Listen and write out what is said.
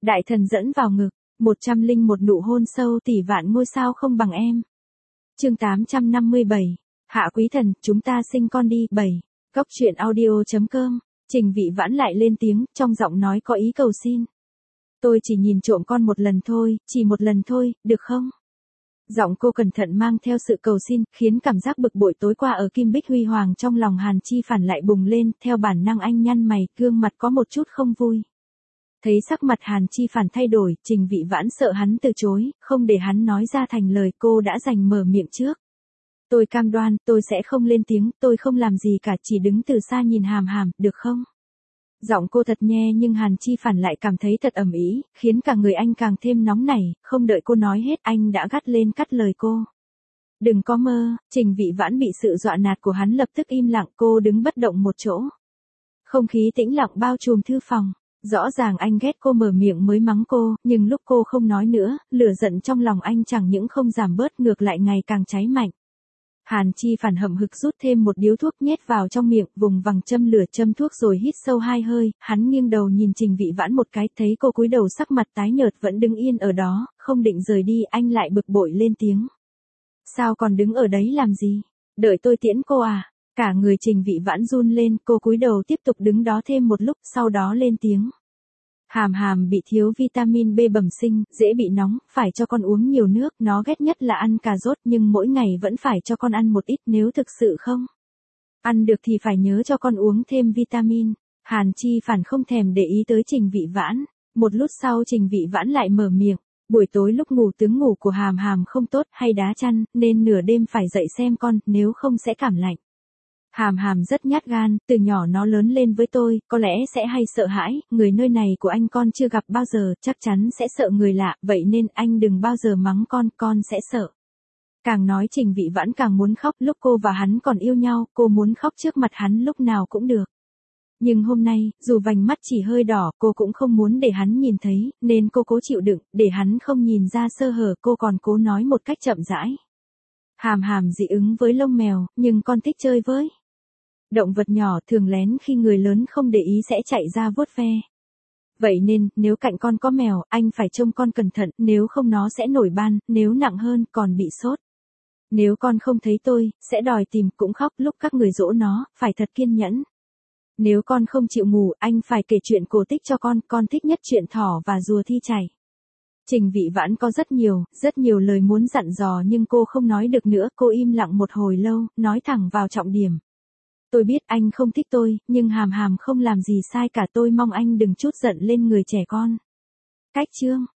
Đại thần dẫn vào ngực, 101 nụ hôn sâu tỷ vạn ngôi sao không bằng em. Chương 857. Hạ quý thần, chúng ta sinh con đi. 7. Góc truyện audio.com. Trình Vị Vãn lại lên tiếng, trong giọng nói có ý cầu xin. Tôi chỉ nhìn trộm con một lần thôi, chỉ một lần thôi, được không? Giọng cô cẩn thận mang theo sự cầu xin, khiến cảm giác bực bội tối qua ở Kim Bích Huy Hoàng trong lòng Hàn Chi Phản lại bùng lên, theo bản năng anh nhăn mày, gương mặt có một chút không vui. Thấy sắc mặt Hàn Chi Phản thay đổi, Trình Vị Vãn sợ hắn từ chối, không để hắn nói ra thành lời, cô đã giành mở miệng trước. Tôi cam đoan, tôi sẽ không lên tiếng, tôi không làm gì cả, chỉ đứng từ xa nhìn Hàm Hàm, được không? Giọng cô thật nhẹ nhưng Hàn Chi Phản lại cảm thấy thật ầm ĩ, khiến cả người anh càng thêm nóng nảy, không đợi cô nói hết anh đã gắt lên cắt lời cô. Đừng có mơ. Trình Vị Vãn bị sự dọa nạt của hắn lập tức im lặng, cô đứng bất động một chỗ. Không khí tĩnh lặng bao trùm thư phòng. Rõ ràng anh ghét cô mở miệng mới mắng cô, nhưng lúc cô không nói nữa, lửa giận trong lòng anh chẳng những không giảm bớt ngược lại ngày càng cháy mạnh. Hàn Chi Phản hậm hực rút thêm một điếu thuốc nhét vào trong miệng, vùng vằng châm lửa châm thuốc rồi hít sâu 2 hơi, hắn nghiêng đầu nhìn Trình Vị Vãn một cái, thấy cô cúi đầu sắc mặt tái nhợt vẫn đứng yên ở đó, không định rời đi, anh lại bực bội lên tiếng. Sao còn đứng ở đấy làm gì? Đợi tôi tiễn cô à? Cả người Trình Vị Vãn run lên, cô cúi đầu tiếp tục đứng đó thêm một lúc, sau đó lên tiếng. Hàm Hàm bị thiếu vitamin B bẩm sinh, dễ bị nóng, phải cho con uống nhiều nước, nó ghét nhất là ăn cà rốt nhưng mỗi ngày vẫn phải cho con ăn một ít, nếu thực sự không ăn được thì phải nhớ cho con uống thêm vitamin. Hàn Chi Phản không thèm để ý tới Trình Vị Vãn. Một lúc sau Trình Vị Vãn lại mở miệng, buổi tối lúc ngủ tướng ngủ của Hàm Hàm không tốt hay đá chăn, nên nửa đêm phải dậy xem con, nếu không sẽ cảm lạnh. Hàm Hàm rất nhát gan, từ nhỏ nó lớn lên với tôi, có lẽ sẽ hay sợ hãi, người nơi này của anh con chưa gặp bao giờ, chắc chắn sẽ sợ người lạ, vậy nên anh đừng bao giờ mắng con sẽ sợ. Càng nói Trình Vị Vãn càng muốn khóc, lúc cô và hắn còn yêu nhau, cô muốn khóc trước mặt hắn lúc nào cũng được. Nhưng hôm nay, dù vành mắt chỉ hơi đỏ, cô cũng không muốn để hắn nhìn thấy, nên cô cố chịu đựng, để hắn không nhìn ra sơ hở, cô còn cố nói một cách chậm rãi. Hàm Hàm dị ứng với lông mèo, nhưng con thích chơi với động vật nhỏ, thường lén khi người lớn không để ý sẽ chạy ra vuốt ve. Vậy nên, nếu cạnh con có mèo, anh phải trông con cẩn thận, nếu không nó sẽ nổi ban, nếu nặng hơn, còn bị sốt. Nếu con không thấy tôi, sẽ đòi tìm, cũng khóc, lúc các người dỗ nó, phải thật kiên nhẫn. Nếu con không chịu ngủ, anh phải kể chuyện cổ tích cho con thích nhất chuyện thỏ và rùa thi chảy. Trình Vị Vãn có rất nhiều lời muốn dặn dò nhưng cô không nói được nữa, cô im lặng một hồi lâu, nói thẳng vào trọng điểm. Tôi biết anh không thích tôi, nhưng Hàm Hàm không làm gì sai cả, tôi mong anh đừng trút giận lên người trẻ con. Cách chương